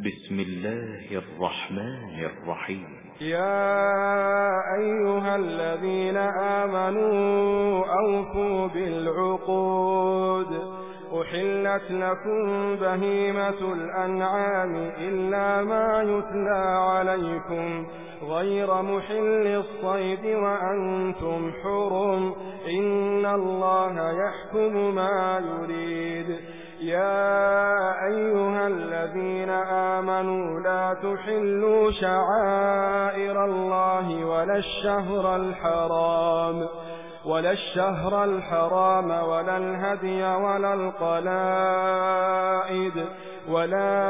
بسم الله الرحمن الرحيم. يا أيها الذين آمنوا أوفوا بالعقود. أحلت لكم بهيمة الأنعام إلا ما يتلى عليكم غير محل الصيد وأنتم حرم، إن الله يحكم ما يريد. يا أيها الذين آمنوا لا تحلوا شعائر الله ولا الشهر الحرام ولا الهدي ولا القلائد ولا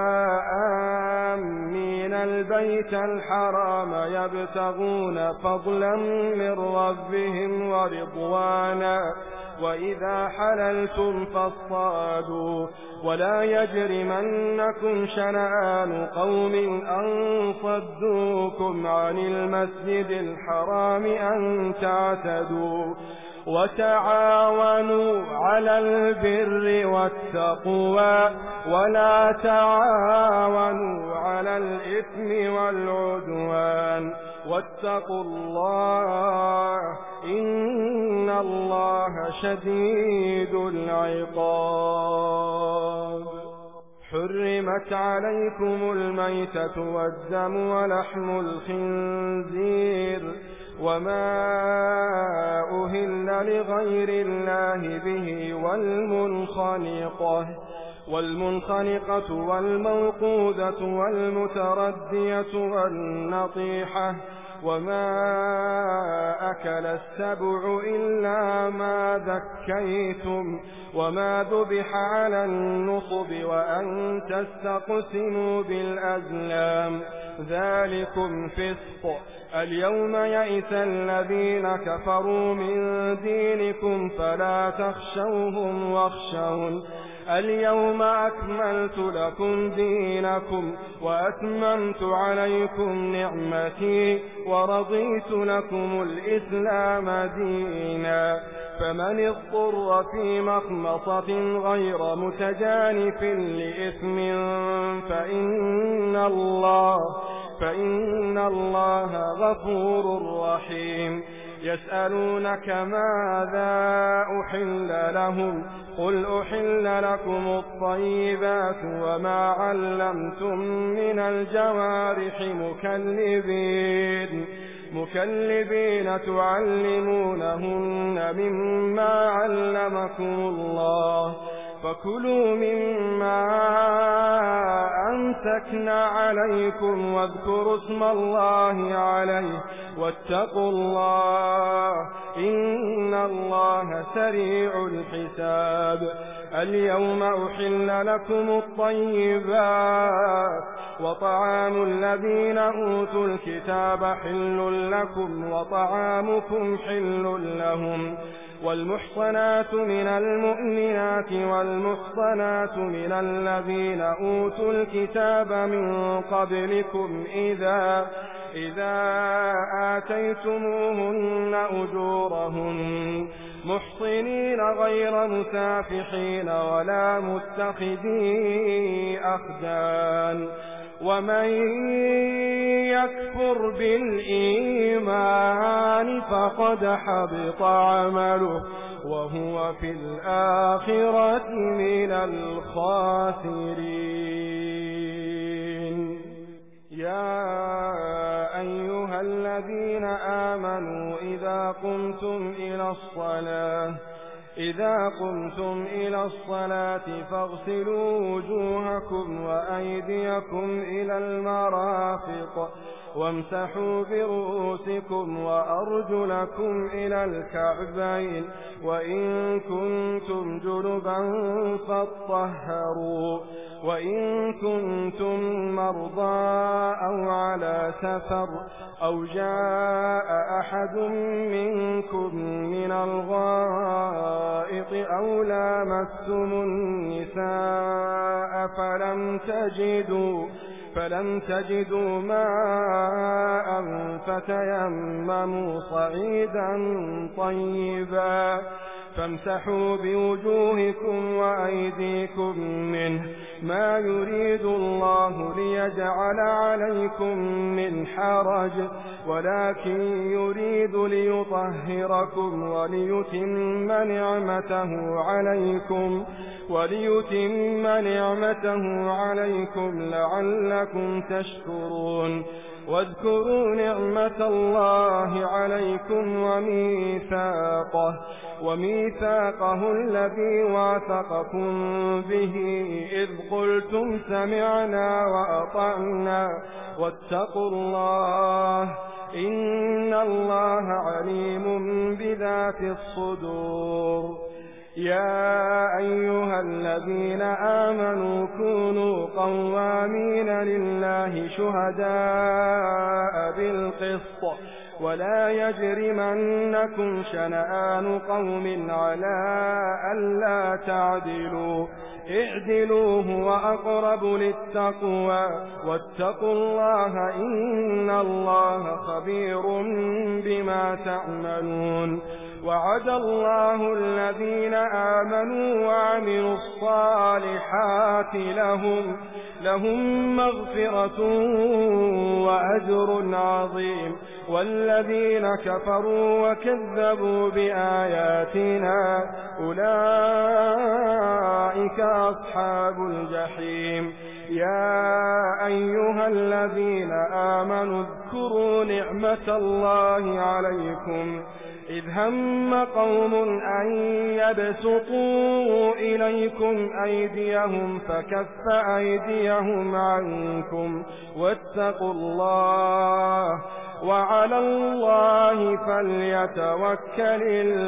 آمين البيت الحرام يبتغون فضلا من ربهم ورضوانا، وإذا حللتم فاصطادوا، ولا يجرمنكم شنآن قوم أن صدوكم عن المسجد الحرام أن تعتدوا، وتعاونوا على البر والتقوى ولا تعاونوا على الإثم والعدوان، واتقوا الله إن الله شديد العقاب. حرمت عليكم الميتة والدم ولحم الخنزير وما أهل لغير الله به والمنخنقة والموقوذة والمتردية والنطيحة وما أكل السبع إلا ما ذكيتم وما ذبح على النصب وأن تستقسموا بالأزلام، ذلكم فسق. اليوم يئس الذين كفروا من دينكم فلا تخشوهم واخشون. اليوم أكملت لكم دينكم وأتممت عليكم نعمتي ورضيت لكم الإسلام دينا، فمن اضطر في مخمصة غير متجانف لإثم فإن الله غفور رحيم. يسألونك ماذا أحل لهم قل أحل لكم الطيبات وما علمتم من الجوارح مكلبين تعلمونهن مما علمكم الله، فكلوا مما أمسكنا عليكم واذكروا اسم الله عليه واتقوا الله إن الله سريع الحساب. اليوم أحل لكم الطيبات وطعام الذين أوتوا الكتاب حل لكم وطعامكم حل لهم، والمحصنات من المؤمنات والمحصنات من الذين أوتوا الكتاب من قبلكم إذا آتيتموهن أجورهن محصنين غير مسافحين ولا متخذي أخدان، ومن يكفر بالإيمان فقد حبط عمله وهو في الآخرة من الخاسرين. يا أيها الذين آمنوا إذا قمتم إلى الصلاة فاغسلوا وجوهكم وأيديكم إلى المرافق وامسحوا برؤوسكم وأرجلكم إلى الكعبين، وإن كنتم جنبا فاطهروا، وإن كنتم مرضى أو على سفر أو جاء أحد منكم من الغائط أو لامستم النساء فلم تجدوا ماء فتيمموا صعيدا طيبا فامسحوا بوجوهكم وأيديكم منه، ما يريد الله ليجعل عليكم من حرج، ولكن يريد ليطهركم وليتم نعمته عليكم لعلكم تشكرون. واذكروا نعمة الله عليكم وميثاقه الذي واثقكم به إذ قلتم سمعنا وأطعنا واتقوا الله إن الله عليم بذات الصدور. يا أيها الذين آمنوا كونوا قوامين لله شهداء بالقسط ولا يجرمنكم شنآن قوم على ألا تعدلوا اعدلوا هو أقرب للتقوى واتقوا الله إن الله خبير بما تعملون. وعد الله الذين آمنوا وعملوا الصالحات لهم مغفرة وأجر عظيم. والذين كفروا وكذبوا بآياتنا أولئك أصحاب الجحيم. يا أيها الذين آمنوا اذكروا نعمة الله عليكم إذ هم قوم أن يبسطوا إليكم أيديهم فكف أيديهم عنكم واتقوا الله وعلى الله فليتوكل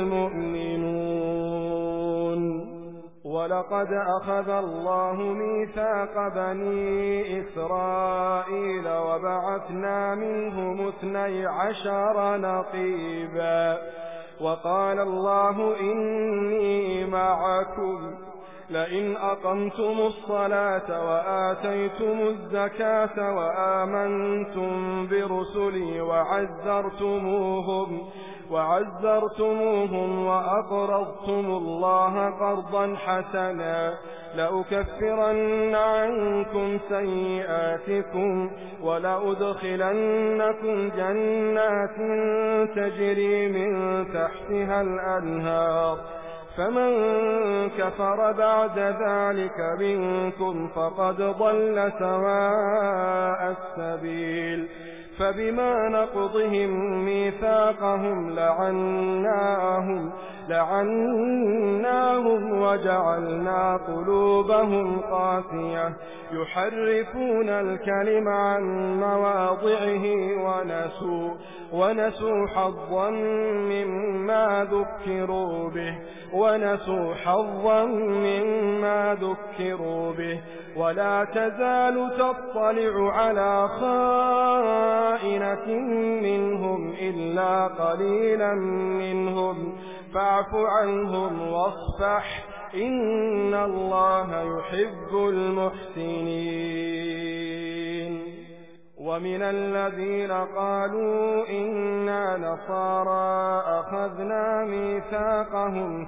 المؤمنون. ولقد أخذ الله ميثاق بني إسرائيل وبعثنا منهم 12 نقيبا وقال الله إني معكم لئن أقمتم الصلاة وآتيتم الزكاة وآمنتم برسلي وعزرتموهم وأقرضتم الله قرضا حسنا لأكفرن عنكم سيئاتكم ولأدخلنكم جنات تجري من تحتها الأنهار فمن كفر بعد ذلك منكم فقد ضل سواء السبيل. فبما نقضهم ميثاقهم لعناهم وجعلنا قلوبهم قاسية يحرفون الكلم عن مواضعه ونسوا حظا مما ذكروا به ولا تزال تطلع على خائنة منهم إلا قليلا منهم فاعف عنهم واصفح إن الله يحب المحسنين. ومن الذين قالوا إنا نصارى أخذنا ميثاقهم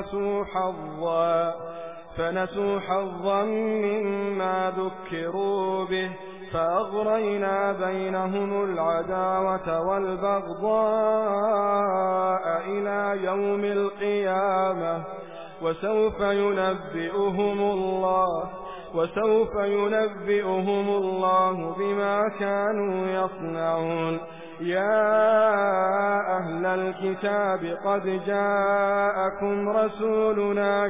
فنسوا حظا مما ذكروا به فأغرينا بينهم العداوة والبغضاء إلى يوم القيامة وسوف ينبئهم الله بما كانوا يصنعون. يا أهل الكتاب قد جاءكم رسولنا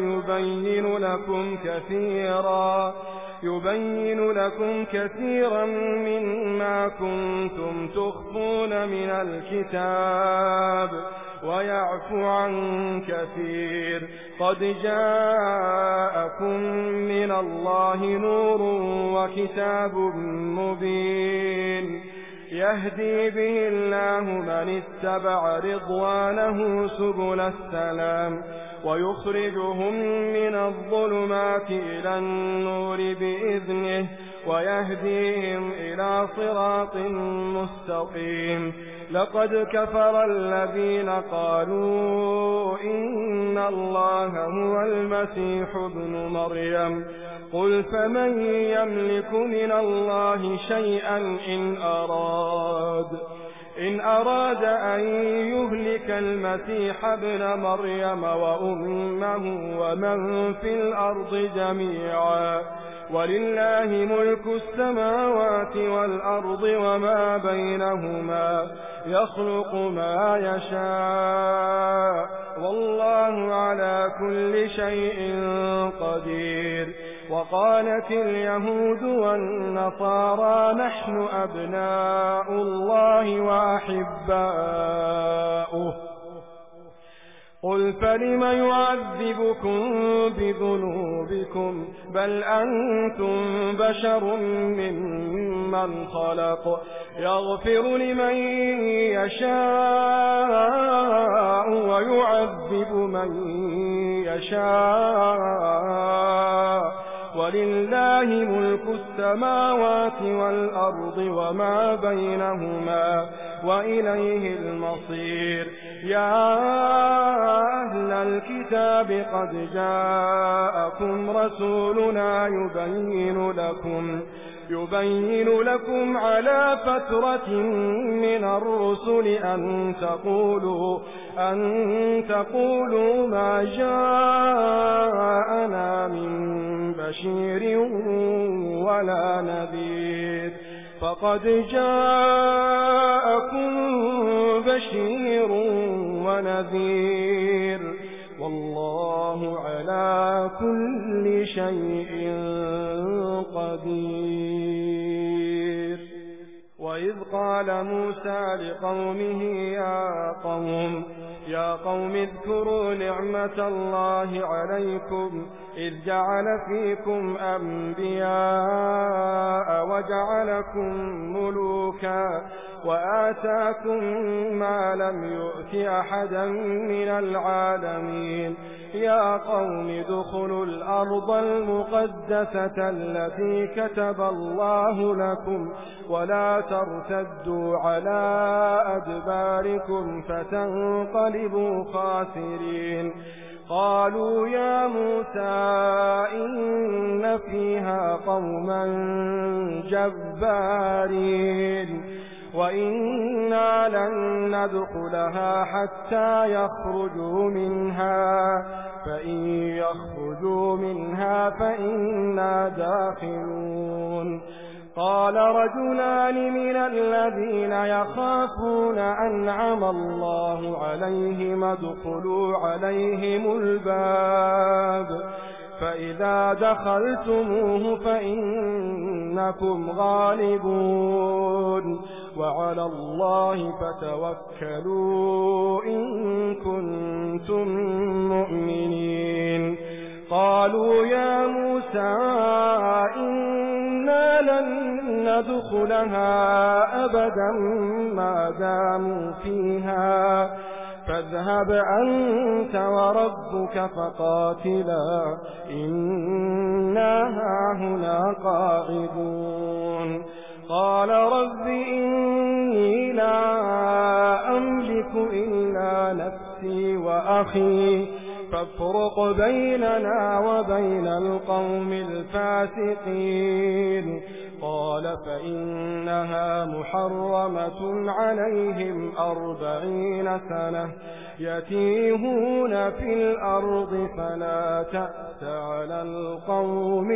يبين لكم كثيرا مما كنتم تخفون من الكتاب ويعفو عن كثير. قد جاءكم من الله نور وكتاب مبين يهدي به الله من اتبع رضوانه سبل السلام ويخرجهم من الظلمات إلى النور بإذنه ويهديهم إلى صراط مستقيم. لقد كفر الذين قالوا إن الله هو المسيح ابن مريم قل فمن يملك من الله شيئا إن أراد أن يهلك المسيح ابن مريم وأمه ومن في الأرض جميعا ولله ملك السماوات والأرض وما بينهما يخلق ما يشاء والله على كل شيء قدير. وقالت اليهود والنصارى نحن أبناء الله وأحباؤه قل فلم يعذبكم بذنوبكم بل أنتم بشر ممن خلق يغفر لمن يشاء ويعذب من يشاء ولله ملك السماوات والأرض وما بينهما وإليه المصير. يا أهل الكتاب قد جاءكم رسولنا يبين لكم على فترة من الرسل أن تقولوا ما جاءنا من بشير ولا نذير فقد جاءكم بشير ونذير والله على كل شيء قدير. وإذ قال موسى لقومه يا قوم اذكروا نعمة الله عليكم إذ جعل فيكم أنبياء وجعلكم ملوكا وآتاكم ما لم يؤت أحدا من العالمين. يا قوم ادخلوا الأرض المقدسة التي كتب الله لكم ولا ترتدوا على أدباركم فتنقلبوا خاسرين. قالوا يا موسى إن فيها قوما جبارين وإنا لن ندخلها حتى يخرجوا منها فإن يخرجوا منها فإنا داخلون. قال رجلان من الذين يخافون أنعم الله عليهم ادخلوا عليهم الباب فإذا دخلتموه فإنكم غالبون وعلى الله فتوكلوا إن كنتم مؤمنين. قالوا يا موسى إنا لن ندخلها أبدا ما داموا فيها فاذهب أنت وربك فقاتلا إنا هاهنا قاعدون. قال رب إني لا أملك إلا نفسي وأخي فافرق بيننا وبين القوم الفاسقين. قال فإنها محرمة عليهم 40 سنة يتيهون في الأرض فلا تأس على القوم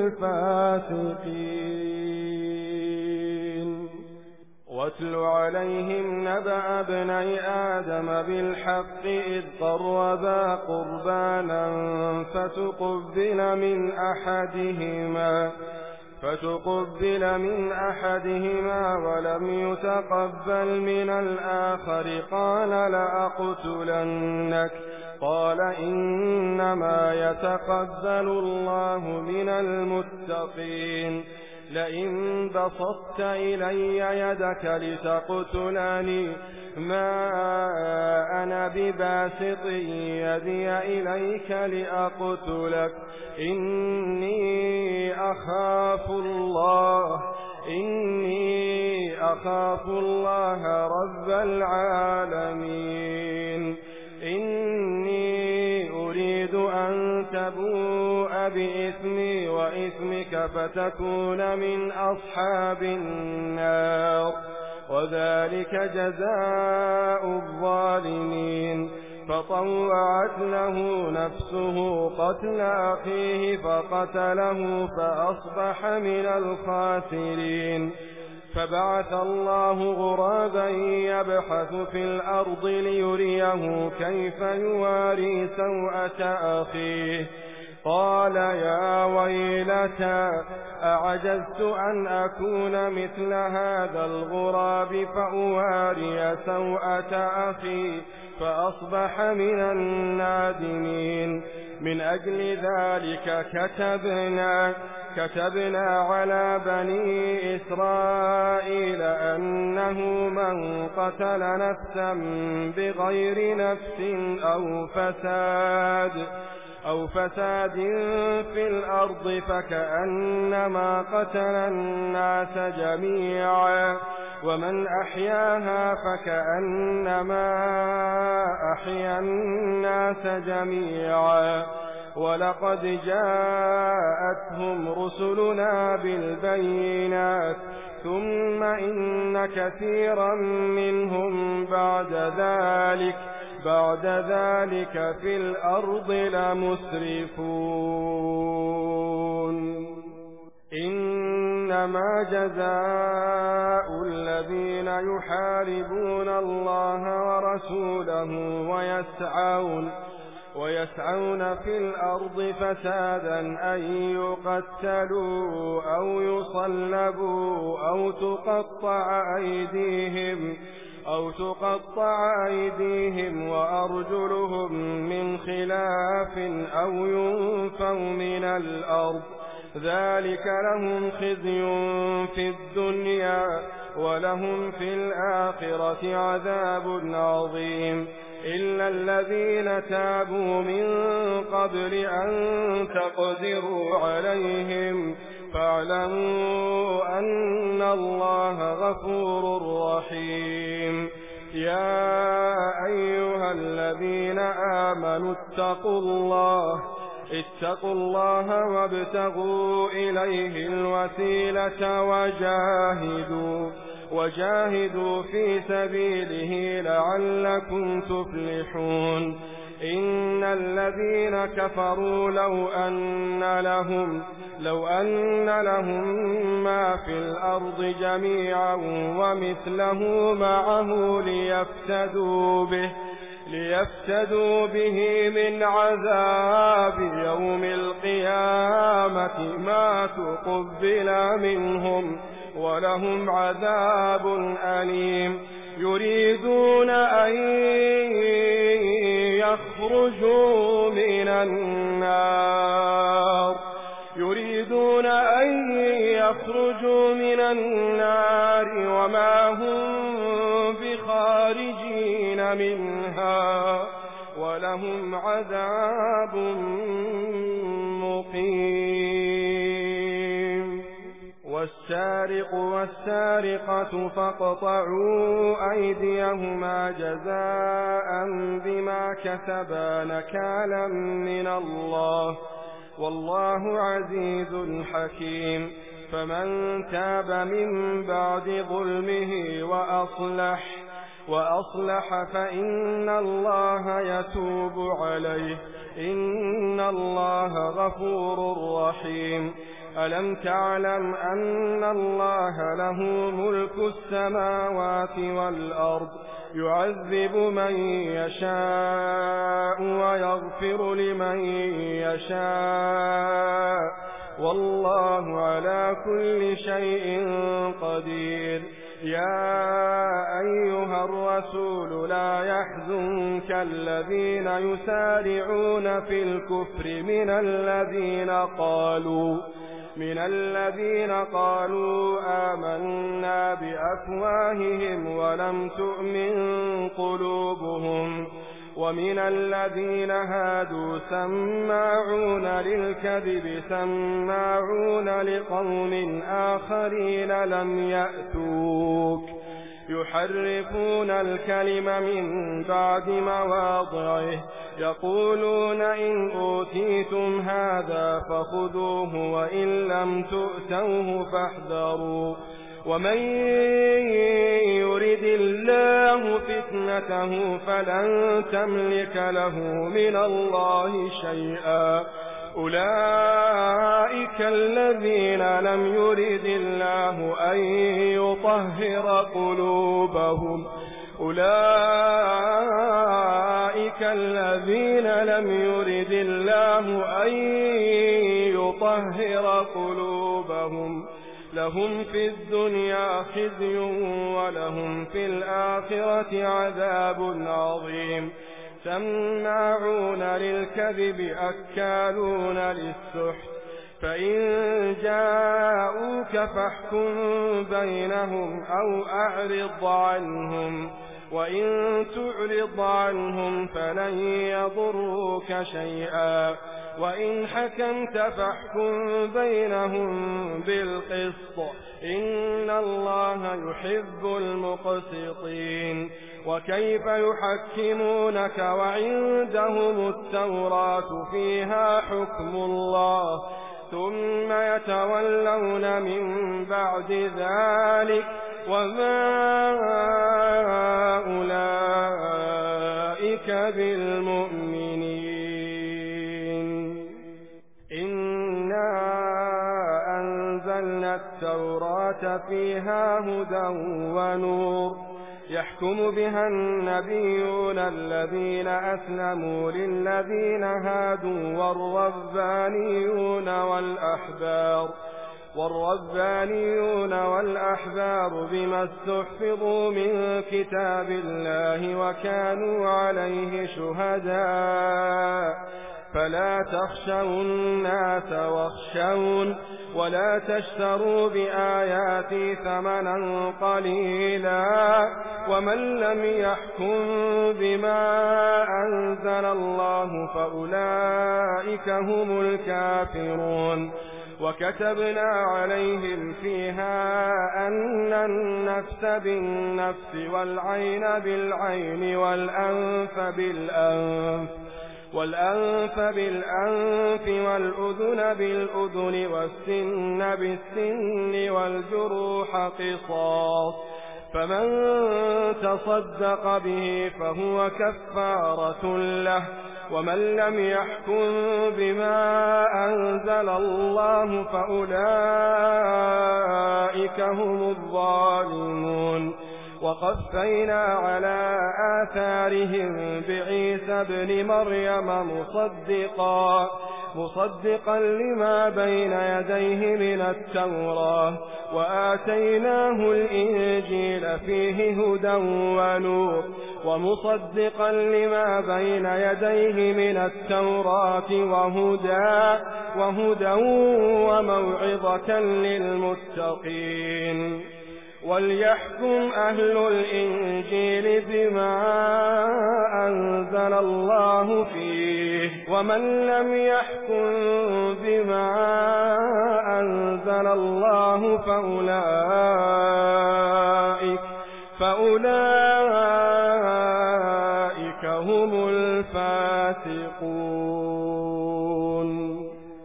الفاسقين. واتل عليهم نبأ ابني آدم بالحق إذ قربا قربانا فتقبل من أحدهما ولم يتقبل من الآخر قال لأقتلنك. قال إنما يتقبل الله من المتقين. لئن بسطت إلي يدك لتقتلني ما أنا بباسط يدي إليك لأقتلك إني أخاف الله رب العالمين. إني أريد أن تبوء بإثمي وإثمك فتكون من أصحاب النار، وذلك جزاء الظالمين. فطوعت له نفسه قتل أخيه فقتله فأصبح من الخاسرين. فبعث الله غرابا يبحث في الأرض ليريه كيف يواري سوءة أخيه، قال يا ويلتى أعجزت أن أكون مثل هذا الغراب فأواري سوءة أخي فأصبح من النادمين. من أجل ذلك كتبنا على بني إسرائيل أنه من قتل نفسا بغير نفس أو فساد في الأرض فكأنما قتل الناس جميعا، ومن أحياها فكأنما أحيا الناس جميعا. ولقد جاءتهم رسلنا بالبينات ثم إن كثيرا منهم بعد ذلك في الأرض لمسرفون. إنما جزاء الذين يحاربون الله ورسوله ويسعون في الأرض فسادا أن يقتلوا أو يصلبوا أو تقطع أيديهم وأرجلهم من خلاف أو ينفوا من الأرض، ذلك لهم خزي في الدنيا ولهم في الآخرة عذاب عظيم. إلا الذين تابوا من قبل أن تقدروا عليهم فاعلموا أن الله غفور رحيم. يا أيها الذين آمنوا اتقوا الله وابتغوا إليه الوسيلة وجاهدوا في سبيله لعلكم تفلحون. إن الذين كفروا لو أن لهم ما في الأرض جميعا ومثله معه ليفتدوا به من عذاب يوم القيامة ما تقبل منهم ولهم عذاب أليم. يريدون أن يخرجوا من النار وما هم بخارجين منها ولهم عذاب مقيم. والسارق والسارقة فاقطعوا أيديهما جزاء بما كسبا نكالا من الله والله عزيز حكيم. فمن تاب من بعد ظلمه وأصلح فإن الله يتوب عليه إن الله غفور رحيم. ألم تعلم أن الله له ملك السماوات والأرض يعذب من يشاء ويغفر لمن يشاء والله على كل شيء قدير. يا أيها الرسول لا يحزنك الذين يسارعون في الكفر من الذين قالوا آمنا بأفواههم ولم تؤمن قلوبهم ومن الذين هادوا سماعون للكذب سماعون لقوم آخرين لم يأتوك يحرفون الكلم من بعد مواضعه يقولون إن أوتيتم هذا فخذوه وإن لم تؤتوه فاحذروا ومن يرد الله فتنته فلن تملك له من الله شيئا أولئك الذين لم يرد الله أن يطهر قلوبهم أولئك الذين لم يرد الله أن يطهر قلوبهم لهم في الدنيا خزي ولهم في الآخرة عذاب عظيم سماعون للكذب أكالون للسحت فإن جاءوك فاحكم بينهم أو أعرض عنهم وإن تعرض عنهم فلن يضروك شيئا وإن حكمت فاحكم بينهم بالقسط إن الله يحب المقسطين وكيف يحكمونك وعندهم التوراة فيها حكم الله ثم يتولون من بعد ذلك وما أولئك بالمؤمنين إنا أنزلنا التوراة فيها هدى ونور يحكم بها النبيون الذين أسلموا للذين هادوا والربانيون والأحبار بما استحفظوا من كتاب الله وكانوا عليه شهداء فلا تخشوا الناس واخشون ولا تشتروا بآياتي ثمنا قليلا ومن لم يحكم بما أنزل الله فأولئك هم الكافرون وكتبنا عليهم فيها أن النفس بالنفس والعين بالعين والأنف بالأنف والأذن بالأذن والسن بالسن والجروح قصاص فمن تصدق به فهو كفارة له ومن لم يحكم بما أنزل الله فأولئك هم الظالمون وقفينا على آثارهم بعيسى ابن مريم مصدقا لما بين يديه من التوراة وآتيناه الإنجيل فيه هدى ونور ومصدقا لما بين يديه من التوراة وهدى وموعظة للمتقين وليحكم أهل الإنجيل بما أنزل الله فيه ومن لم يحكم بما أنزل الله فأولئك هم الفاسقون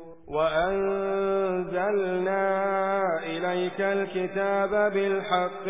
وأنزلنا إليك الكتاب بالحق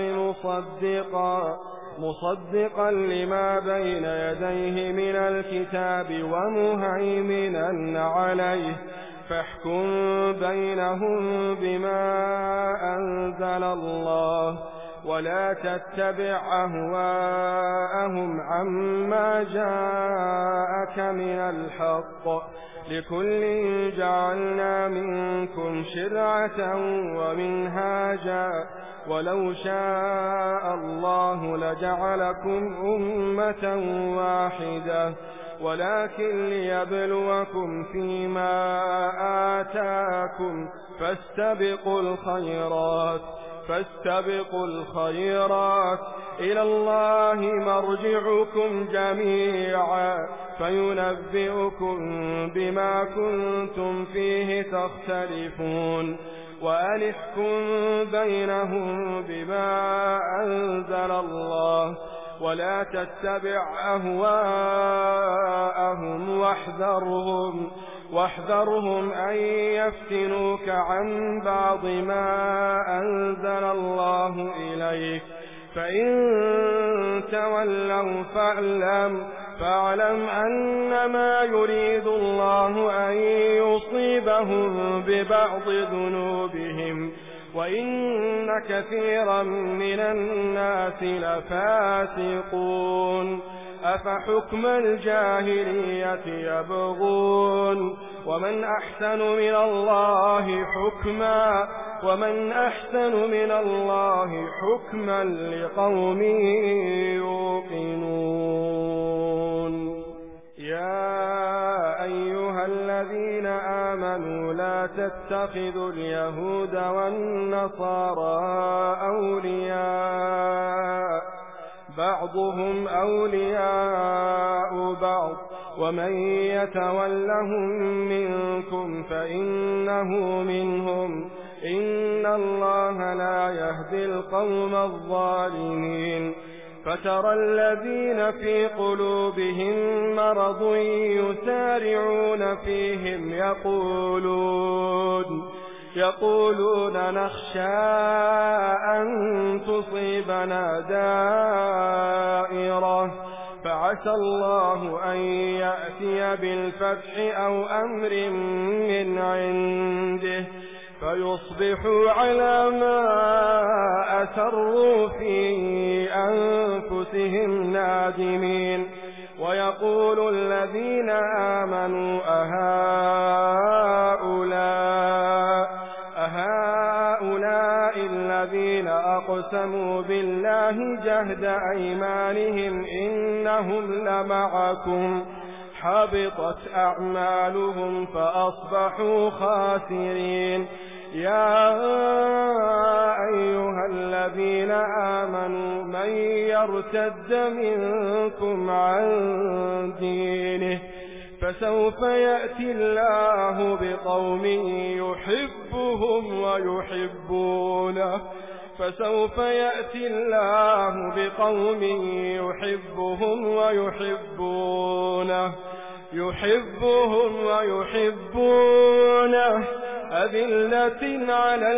مصدقا لما بين يديه من الكتاب ومهيمنا عليه فاحكم بينهم بما أنزل الله ولا تتبع أهواءهم عما جاءك من الحق لكل جعلنا منكم شرعة ومنهاجا ولو شاء الله لجعلكم أمة واحدة ولكن ليبلوكم فيما آتاكم فاستبقوا الخيرات إلى الله مرجعكم جميعا فينبئكم بما كنتم فيه تختلفون وأن احكم بينهم بما أنزل الله ولا تتبع أهواءهم واحذرهم أن يفتنوك عن بعض ما أنزل الله إليك فإن تولوا فاعلم أنما يريد الله أن يصيبهم ببعض ذنوبهم وإن كثيرا من الناس لفاسقون أفحكم الجاهلية يبغون ومن أحسن من الله حكما لقوم يوقنون يا أيها الذين آمنوا لا تتخذوا اليهود والنصارى أولياء بعضهم أولياء بعض ومن يتولهم منكم فإنه منهم إن الله لا يهدي القوم الظالمين فترى الذين في قلوبهم مرض يسارعون فيهم يقولون نخشى أن تصيبنا دائرة فعسى الله أن يأتي بالفتح أو أمر من عنده فيصبحوا على ما أسروا في أنفسهم نادمين ويقول الذين آمنوا أهؤلاء الذين أقسموا بالله جهد أيمانهم إنهم لمعكم حبطت أعمالهم فأصبحوا خاسرين يا أيها الذين آمنوا من يرتد منكم عن دينه فسوف يأتي الله بقوم يحبهم ويحبونه أذلة على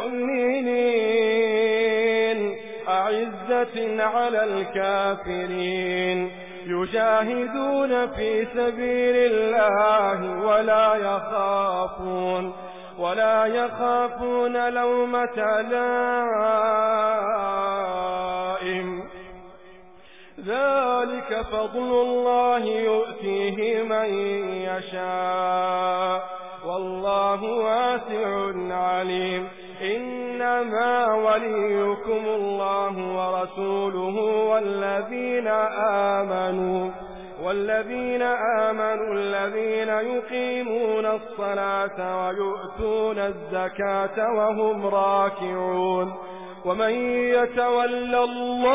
المؤمنين أعزة على الكافرين يجاهدون في سبيل الله ولا يخافون لومة لائم ذلك فضل الله يؤتيه من يشاء والله واسع عليم إنما وليكم الله ورسوله والذين آمنوا الذين يقيمون الصلاة ويؤتون الزكاة وهم راكعون ومن يتول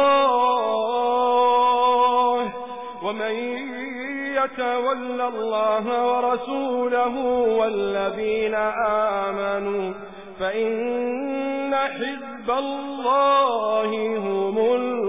الله ورسوله والذين آمنوا فإن حزب الله هم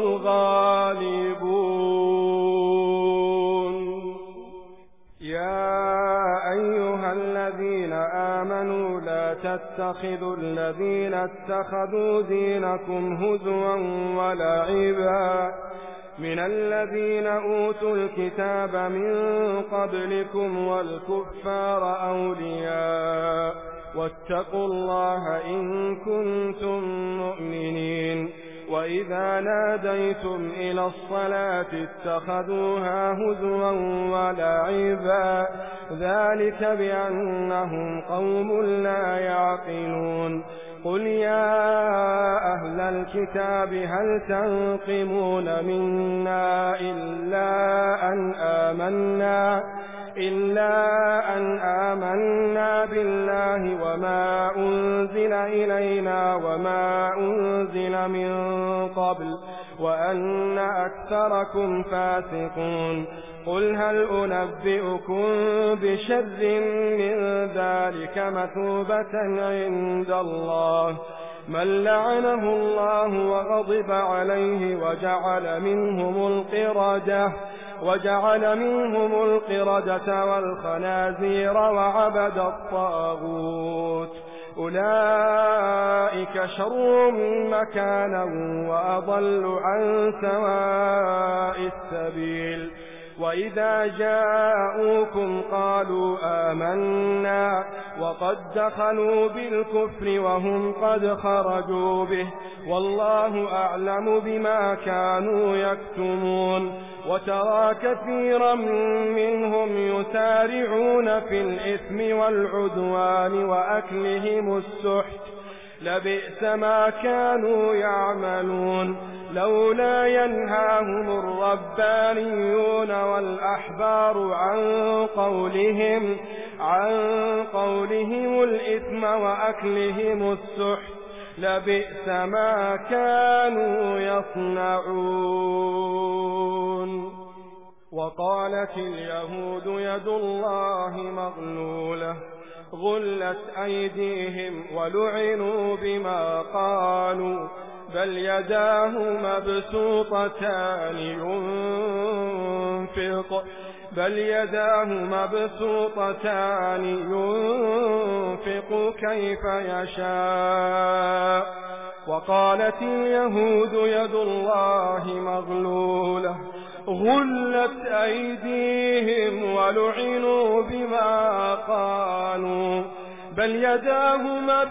الغالبون يا أيها الذين آمنوا لا تتخذوا الذين اتخذوا دينكم هزوا ولعبا من الذين أوتوا الكتاب من قبلكم والكفار أولياء واتقوا الله إن كنتم مؤمنين وإذا ناديتم إلى الصلاة اتخذوها هزوا ولعبا ذلك بأنهم قوم لا يعقلون قل يا أهل الكتاب هل تنقمون منا إلا إلا أن آمنا بالله وما أنزل إلينا وما أنزل من قبل وأن أكثركم فاسقون. قل هل أنبئكم بشر من ذلك مثوبة عند الله من لعنه الله وغضب عليه وجعل منهم القردة والخنازير وعبد الطاغوت أولئك شر مكانا وأضل عن سواء السبيل. وإذا جاءوكم قالوا آمنا وقد دخلوا بالكفر وهم قد خرجوا به والله أعلم بما كانوا يكتمون. وترى كثيرا منهم يسارعون في الإثم والعدوان وأكلهم السحت لبئس ما كانوا يعملون. لولا ينهاهم الربانيون والأحبار عن قولهم الإثم وأكلهم السحت لبئس ما كانوا يصنعون. وقالت اليهود يد الله مغلولة غلت أيديهم ولعنوا بما قالوا بل يداه مبسوطتان ينفق كيف يشاء. وقالت اليهود يد الله مغلولة غلت أيديهم ولعنوا بما قالوا بل يداه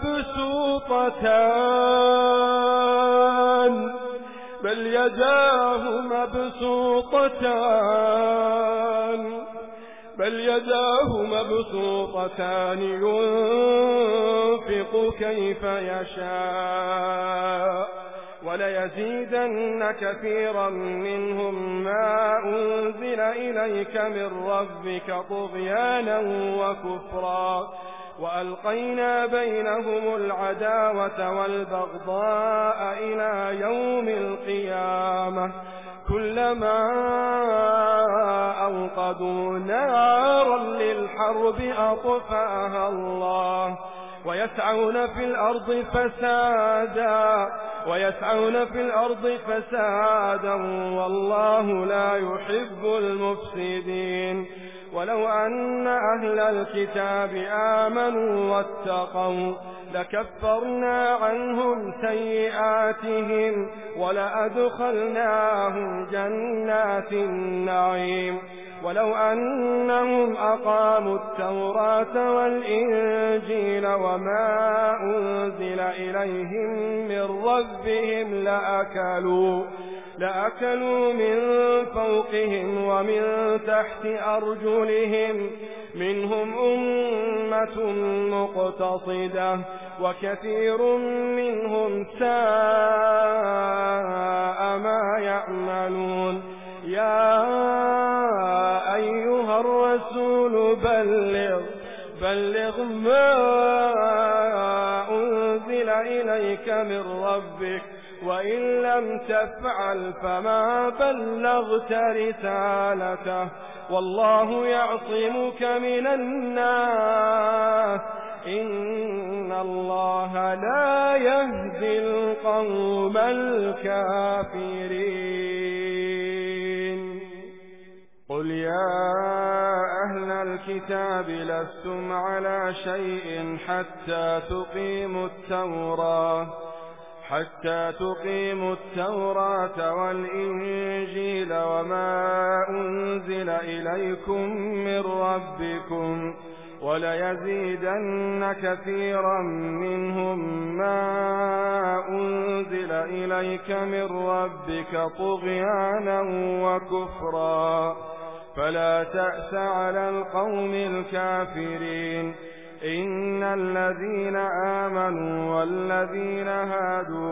مبسوطتان ينفق كيف يشاء. وليزيدن كثيرا منهم ما أنزل إليك من ربك طغيانا وكفرا. وألقينا بينهم العداوة والبغضاء إلى يوم القيامة كلما أوقدوا نارا للحرب أطفأها الله ويسعون في الأرض فسادا والله لا يحب المفسدين. ولو أن أهل الكتاب آمنوا واتقوا لكفرنا عنهم سيئاتهم ولأدخلناهم جنات النعيم. ولو أنهم أقاموا التوراة والإنجيل وما أنزل إليهم من ربهم لأكلوا من فوقهم ومن تحت أرجلهم منهم أمة مقتصدة وكثير منهم ساء ما يعملون. يا أيها الرسول بلغ ما أنزل إليك من ربك وإن لم تفعل فما بلغت رسالته والله يعصمك من الناس إن الله لا يهدي القوم الكافرين. قل يا أهل الكتاب لستم على شيء حتى تقيموا التوراة والإنجيل وما أنزل إليكم من ربكم وليزيدن كثيرا منهم ما أنزل إليك من ربك طغيانا وكفرا فلا تأس على القوم الكافرين. إن الذين آمنوا والذين هادوا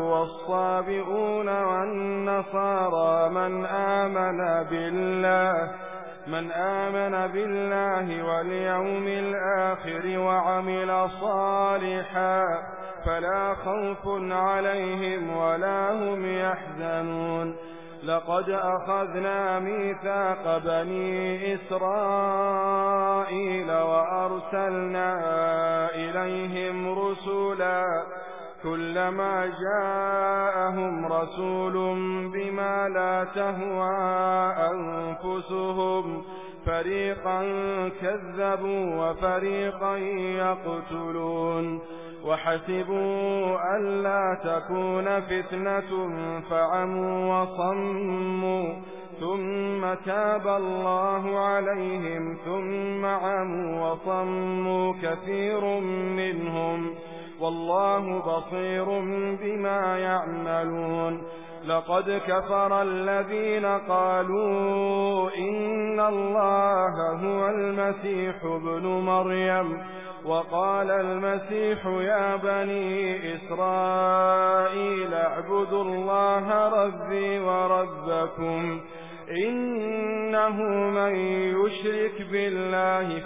والصابئون والنصارى من آمن من آمن بالله واليوم الآخر وعمل صالحا فلا خوف عليهم ولا هم يحزنون. لقد أخذنا ميثاق بني إسرائيل وأرسلنا إليهم رسلا كلما جاءهم رسول بما لا تهوى أنفسهم فريقا كذبوا وفريقا يقتلون. وحسبوا ألا تكون فتنة فعموا وصموا ثم تاب الله عليهم ثم عموا وصموا كثير منهم والله بصير بما يعملون. لقد كفر الذين قالوا إن الله هو المسيح ابن مريم وقال المسيح يا بني إسرائيل اعبدوا الله ربي وربكم إنه من يشرك بالله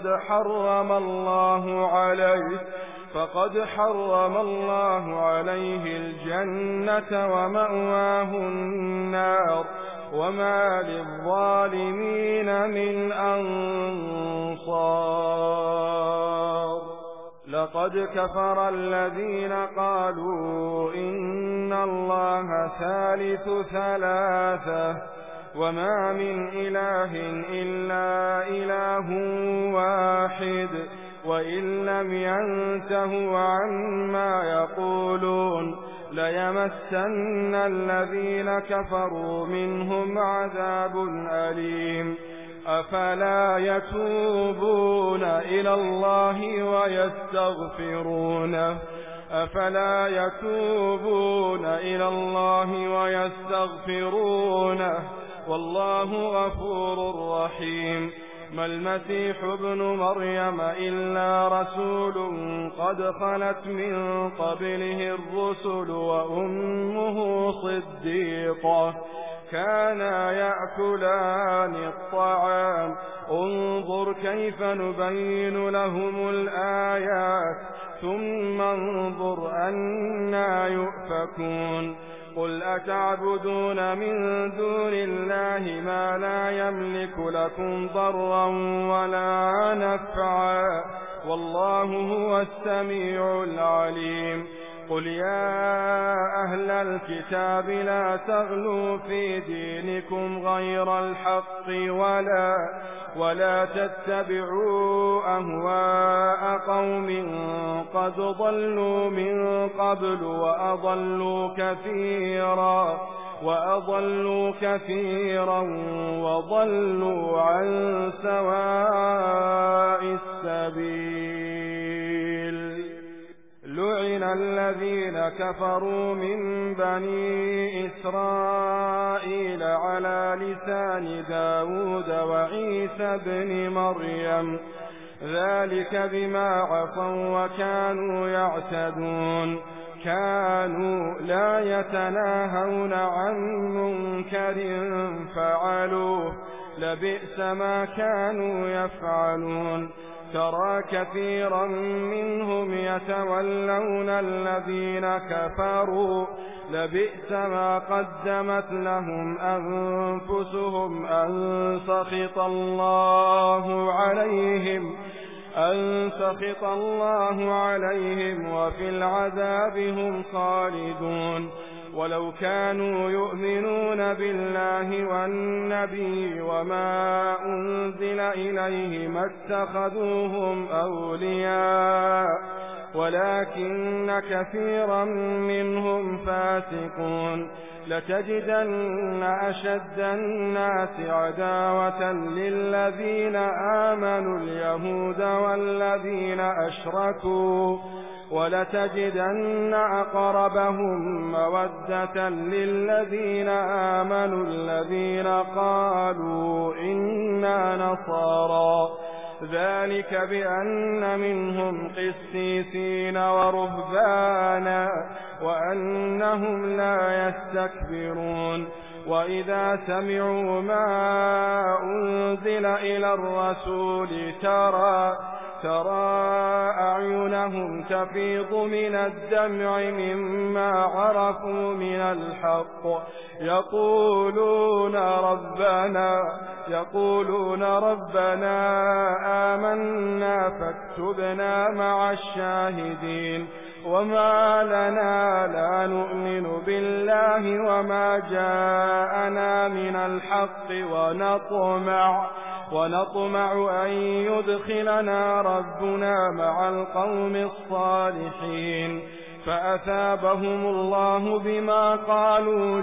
فقد حرم الله عليه الجنة ومأواه النار وما للظالمين من أنصار. لقد كفر الذين قالوا إن الله ثالث ثلاثة وما من إله إلا إله واحد وإن لم ينتهوا عما يقولون ليمسن الذين كفروا منهم عذاب أليم. أفلا يتوبون إلى الله ويستغفرونه والله غفور رحيم. ما المسيح ابن مريم إلا رسول قد خلت من قبله الرسل وأمه صديقة كانا يأكلان الطعام انظر كيف نبين لهم الآيات ثم انظر أنا يؤفكون. قل أتعبدون من دون الله ما لا يملك لكم ضرا ولا نفعا والله هو السميع العليم. قل يا أهل الكتاب لا تغلوا في دينكم غير الحق ولا تتبعوا أهواء قوم قد ضلوا من قبل وأضلوا كثيرا وضلوا عن سواء السبيل. لعن الذين كفروا من بني إسرائيل على لسان داود وعيسى بن مريم ذلك بما عصوا وكانوا يعتدون. كانوا لا يتناهون عن منكر فعلوه لبئس ما كانوا يفعلون. ترى كثيرا منهم يتولون الذين كفروا لبئس ما قدمت لهم أنفسهم أن سخط الله عليهم وفي العذاب هم خالدون. ولو كانوا يؤمنون بالله والنبي وما أنزل إليه ما اتخذوهم أولياء ولكن كثيرا منهم فاسقون. لتجدن أشد الناس عداوة للذين آمنوا اليهود والذين أشركوا ولتجدن أقربهم مودة للذين آمنوا الذين قالوا إنا نصارى ذلك بأن منهم قسيسين ورهبانا وأنهم لا يستكبرون وإذا سمعوا ما أنزل إلى الرسول ترى أعينهم تفيض من الدمع مما عرفوا من الحق يقولون ربنا آمنا فاكتبنا مع الشاهدين وما لنا لا نؤمن بالله وما جاءنا من الحق ونطمع أن يدخلنا ربنا مع القوم الصالحين فأثابهم الله بما قالوا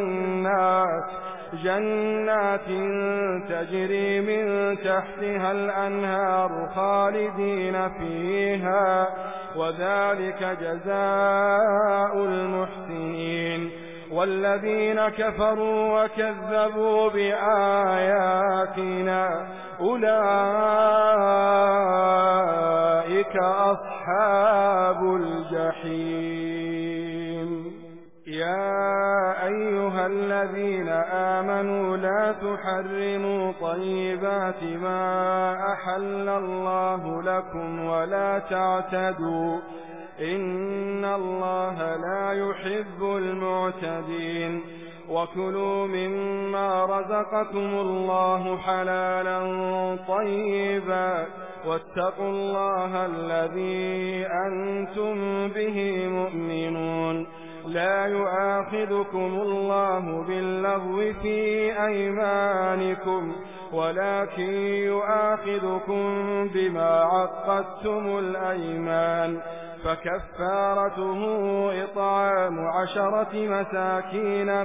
جنات تجري من تحتها الأنهار خالدين فيها وذلك جزاء المحسنين والذين كفروا وكذبوا بآياتنا أولئك أصحاب الجحيم يا أيها الذين آمنوا لا تحرموا طيبات ما أحل الله لكم ولا تعتدوا إن الله لا يحب المعتدين وكلوا مما رزقكم الله حلالا طيبا واتقوا الله الذي أنتم به مؤمنون لا يؤاخذكم الله باللغو في أيمانكم ولكن يؤاخذكم بما عقدتم الأيمان فكفارته إطعام 10 مساكين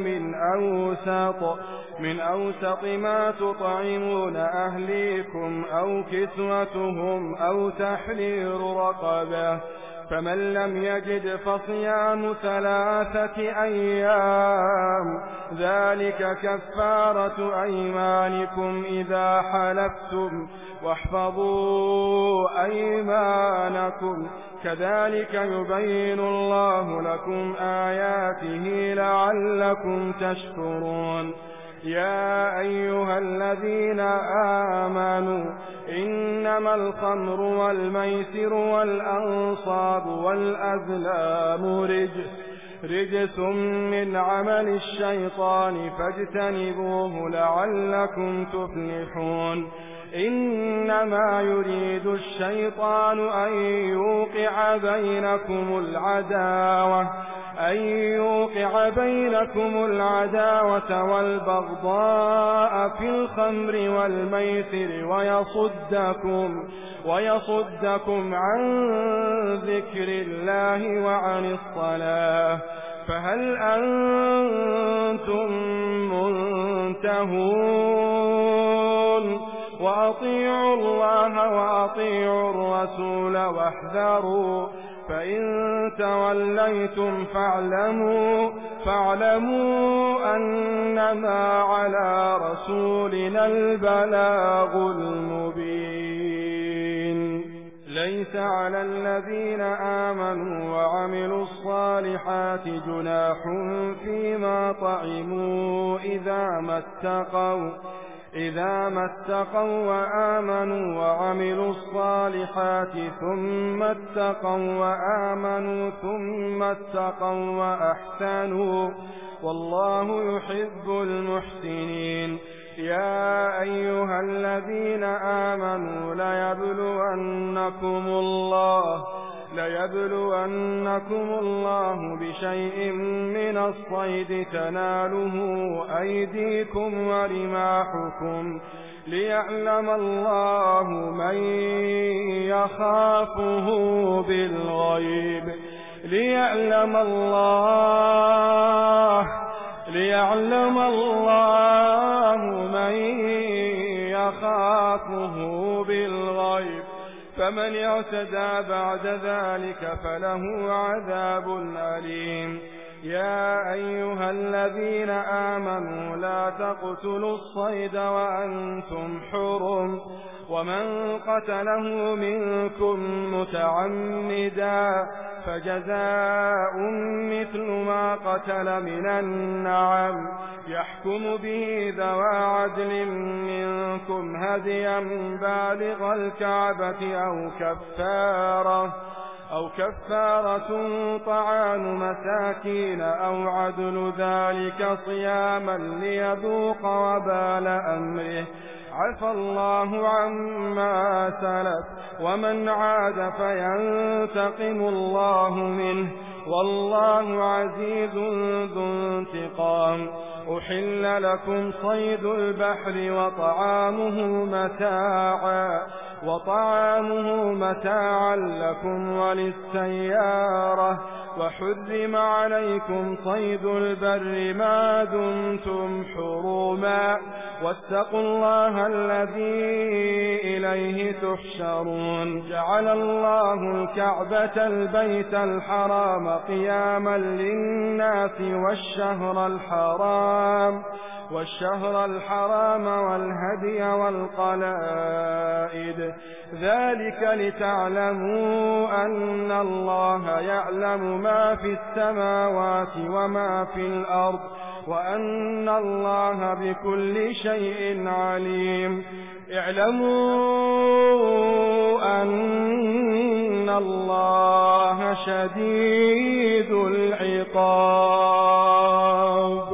من أوسط ما تطعمون أهليكم أو كسوتهم أو تحرير رقبة فمن لم يجد فصيام 3 أيام ذلك كفارة أيمانكم إذا حلفتم واحفظوا أيمانكم كذلك يبين الله لكم آياته لعلكم تشكرون يا أيها الذين آمنوا إنما الخمر والميسر والأنصاب والأزلام رجس من عمل الشيطان فاجتنبوه لعلكم تفلحون إنما يريد الشيطان أن يوقع بينكم العداوة والبغضاء في الخمر والميسر ويصدكم عن ذكر الله وعن الصلاة فهل أنتم منتهون وأطيعوا الله وأطيعوا الرسول واحذروا فإن توليتم فاعلموا أنما على رسولنا البلاغ المبين ليس على الذين آمنوا وعملوا الصالحات جناح فيما طعموا إذا ما اتقوا وآمنوا وعملوا الصالحات ثم اتقوا وآمنوا ثم اتقوا وأحسنوا والله يحب المحسنين يا أيها الذين آمنوا ليبلونكم الله بشيء من الصيد تناله أيديكم ورماحكم ليعلم الله من يخافه بالغيب ليعلم الله من يخافه بالغيب فمن اعتدى بعد ذلك فله عذاب أليم يا أيها الذين آمنوا لا تقتلوا الصيد وأنتم حرم ومن قتله منكم متعمدا فجزاء مثل ما قتل من النعم يحكم به ذوى عدل منكم هديا بالغ الكعبة أو كفارة طعام مساكين أو عدل ذلك صياما ليذوق وبال أمره عفى الله عما سلف ومن عاد فينتقم الله منه والله عزيز ذو انتقام. أحل لكم صيد البحر وطعامه متاعا لكم وللسيارة وحرم عليكم صيد البر ما دمتم حرما واتقوا الله الذي إليه تحشرون. جعل الله الكعبة البيت الحرام قياما للناس والشهر الحرام والهدي والقلائد ذلك لتعلموا أن الله يعلم ما في السماوات وما في الأرض وأن الله بكل شيء عليم. اعلموا أن الله شديد العقاب.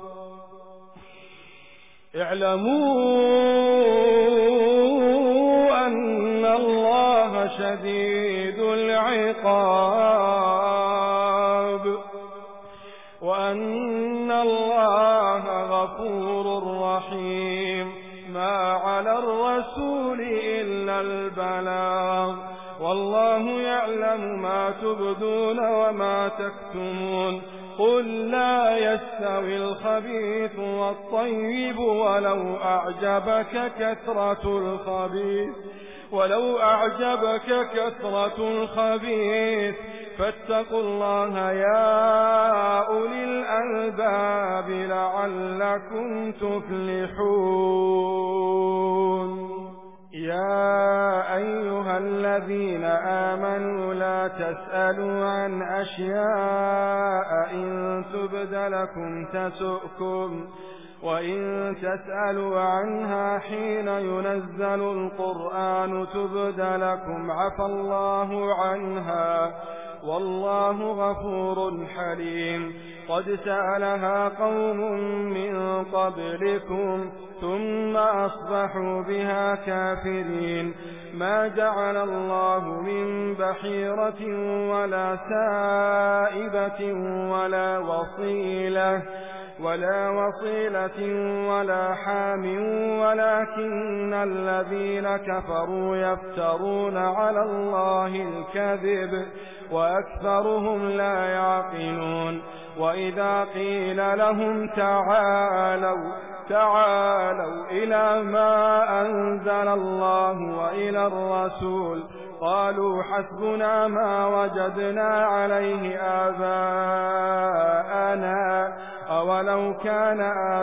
وأن الله غفور رحيم. ما على الرسول إلا البلاغ والله يعلم ما تبدون وما تكتمون. قل لا يستوي الخبيث والطيب ولو أعجبك كثرة الخبيث فاتقوا الله يا أولي الألباب لعلكم تفلحون. يا أيها الذين آمنوا لا تسألوا عن أشياء إن تبد لكم تسؤكم وإن تسألوا عنها حين ينزل القرآن تبد لكم عفى الله عنها والله غفور حليم. قد سألها قوم من قبلكم ثم أصبحوا بها كافرين. ما جعل الله من بحيرة ولا سائبة ولا وصيلة ولا حام ولكن الذين كفروا يفترون على الله الكذب وأكثرهم لا يعقلون. وإذا قيل لهم تعالوا إلى ما أنزل الله وإلى الرسول قالوا حسبنا ما وجدنا عليه آباءنا أولو كان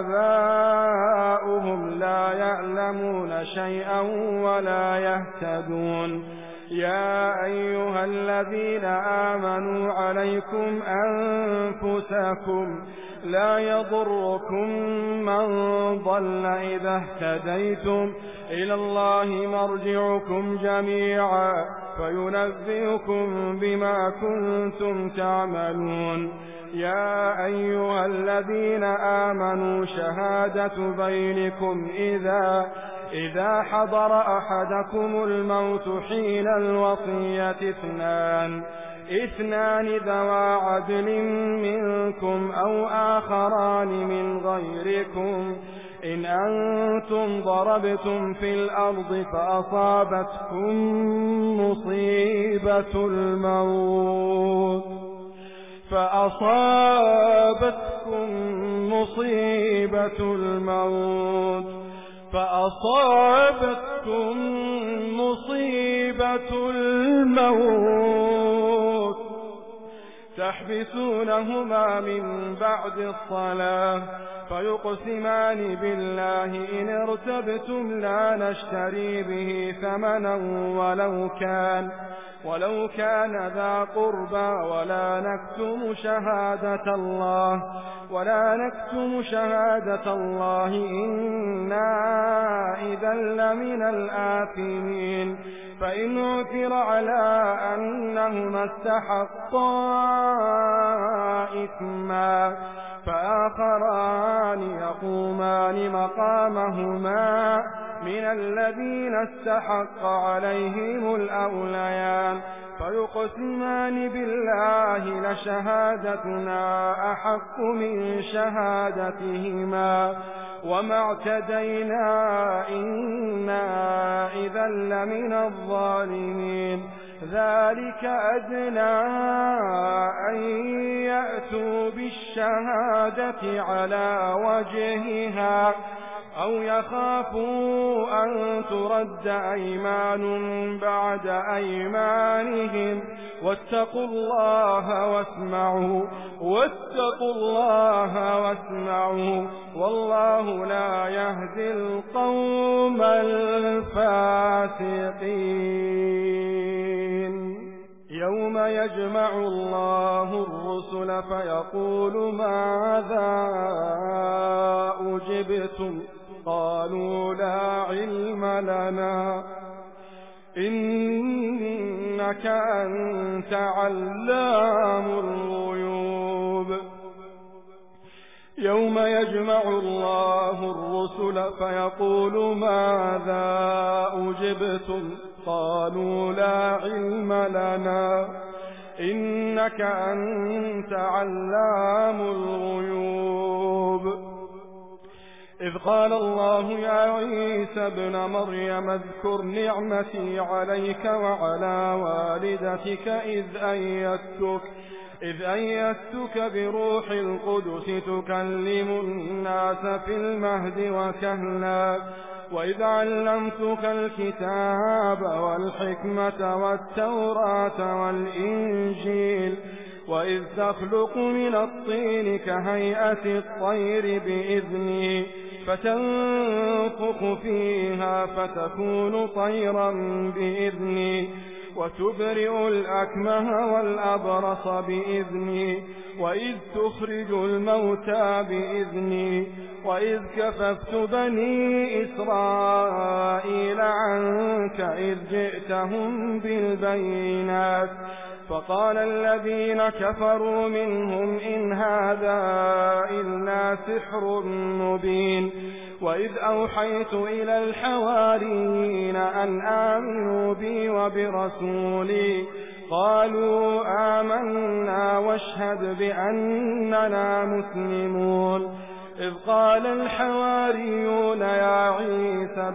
آباؤهم لا يعلمون شيئا ولا يهتدون. يا أيها الذين آمنوا عليكم أنفسكم لا يضركم من ضل إذا اهتديتم إلى الله مرجعكم جميعا فينبئكم بما كنتم تعملون. يا أيها الذين آمنوا شهادة بينكم إذا حضر أحدكم الموت حين الوصية اثنان ذوى عدل منكم أو آخران من غيركم إن أنتم ضربتم في الأرض فأصابتكم مصيبة الموت وتحبسونهما من بعد الصلاة فيقسمان بالله إن ارتبتم لا نشتري به ثمنا ولو كان ذا قربى ولا نكتم شهادة الله إنا إذا لمن الآثمين فإن عثر على أنهما استحقا إثما فآخران يقومان مقامهما من الذين استحق عليهم الأوليان فيقسمان بالله لشهادتنا أحق من شهادتهما وما اعتدينا إنا إذا لمن الظالمين ذلك أدنى أن يأتوا بالشهادة على وجهها أو يخافوا أن ترد أيمان بعد أيمانهم واتقوا الله واسمعوا والله لا يهدي القوم الفاسقين يوم يجمع الله الرسل فيقول ماذا أجبتم قالوا لا علم لنا إنك أنت علام الغيوب يوم يجمع الله الرسل فيقول ماذا أجبتم قالوا لا علم لنا إنك أنت علام الغيوب إذ قال الله يا عيسى ابن مريم اذكر نعمتي عليك وعلى والدتك إذ أيدتك بروح القدس تكلم الناس في المهد وكهلا وإذ علمتك الكتاب والحكمة والتوراة والإنجيل وإذ تخلق من الطين كهيئة الطير بإذني فتنفخ فيها فتكون طيرا بإذني وتبرئ الأكمه والأبرص بإذني وإذ تخرج الموتى بإذني وإذ كففت بني إسرائيل عنك إذ جئتهم بالبينات فقال الذين كفروا منهم إن هذا إلا سحر مبين وإذ أوحيت إلى الحواريين أن آمنوا بي وبرسولي قالوا آمنا واشهد بأننا مسلمون إذ قال الحواريون يا عيسى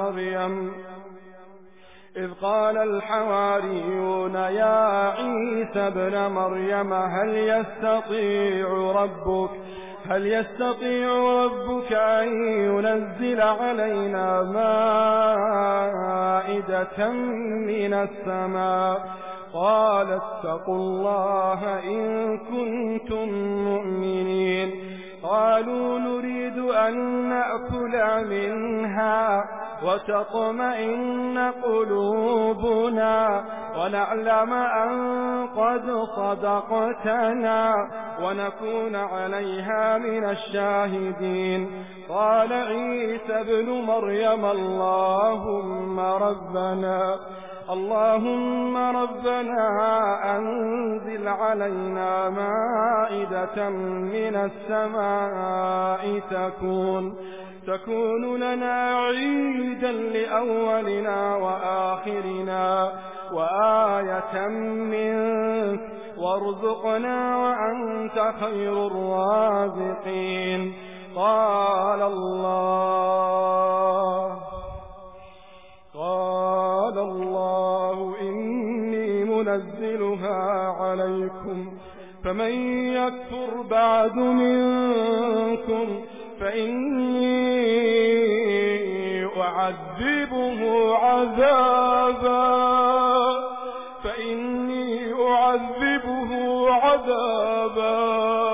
ابن مريم هل يستطيع ربك أن ينزل علينا مائدة من السماء قال اتقوا الله إن كنتم مؤمنين قالوا نريد أن نأكل منها وتطمئن قلوبنا ونعلم أن قد صدقتنا ونكون عليها من الشاهدين قال عيسى ابن مريم اللهم ربنا أنزل علينا مائدة من السماء تكون لنا عيدا لأولنا وآخرنا وآية منك وارزقنا وأنت خير الرازقين قال الله إني منزلها عليكم فمن يكفر بعد منكم فإني أعذبه عذابا عذابا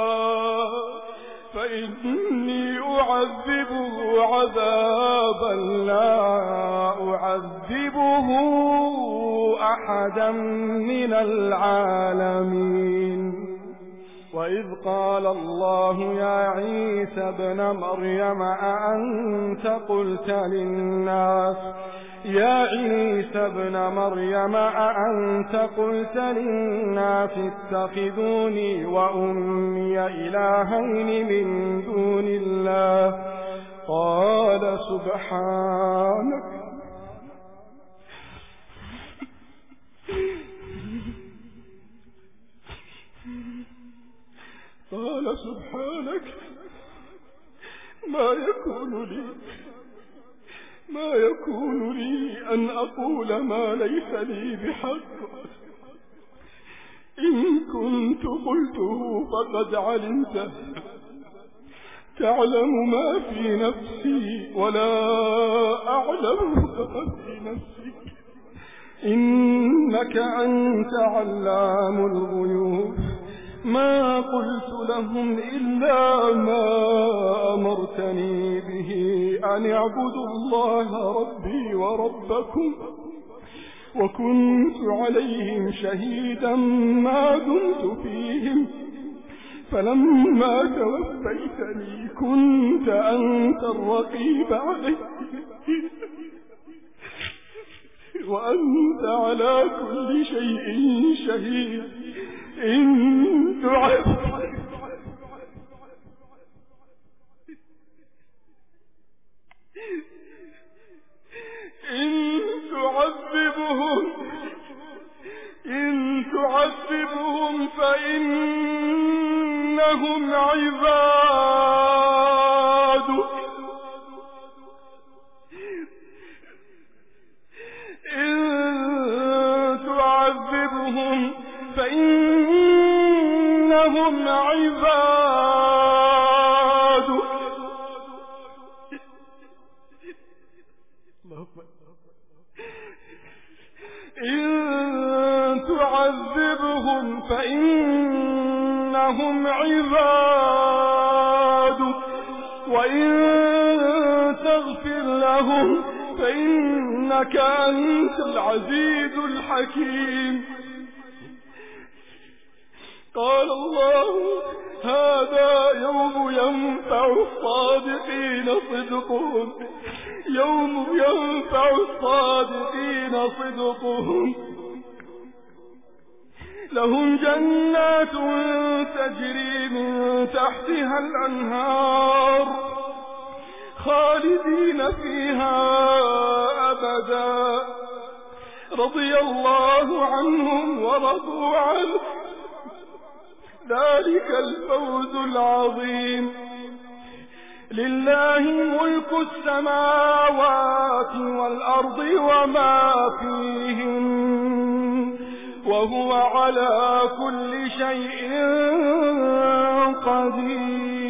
فإني أعذبه عذابا لا أعذبه أحدا من العالمين. وإذ قال الله يا عيسى ابن مريم أأنت قلت للناس اتخذوني وأمي إلهين من دون الله قال سبحانك ما يكون لي أن أقول ما ليس لي بحق. إن كنت قلته فقد علمته، تعلم ما في نفسي ولا أعلم ما في نفسك، إنك أنت علام الغيوب. ما قلت لهم إلا ما أمرتني به أن اعبدوا الله ربي وربكم، وكنت عليهم شهيدا ما دمت فيهم، فلما توفيتني كنت أنت الرقيب عليهم وأنت على كل شيء شهيد. إن تعذبهم فإنهم عبادك، إن تعذبهم فإنهم عبادك. إن تعذبهم فإنهم عبادك وإن تغفر لهم فإنك أنت العزيز الحكيم. قال الله هذا يوم ينفع الصادقين صدقهم، لهم جنات تجري من تحتها الأنهار خالدين فيها أبدا، رضي الله عنهم ورضوا عنه، ذلك الفوز العظيم. لله ملك السماوات والأرض وما فيهن، وهو على كل شيء قدير.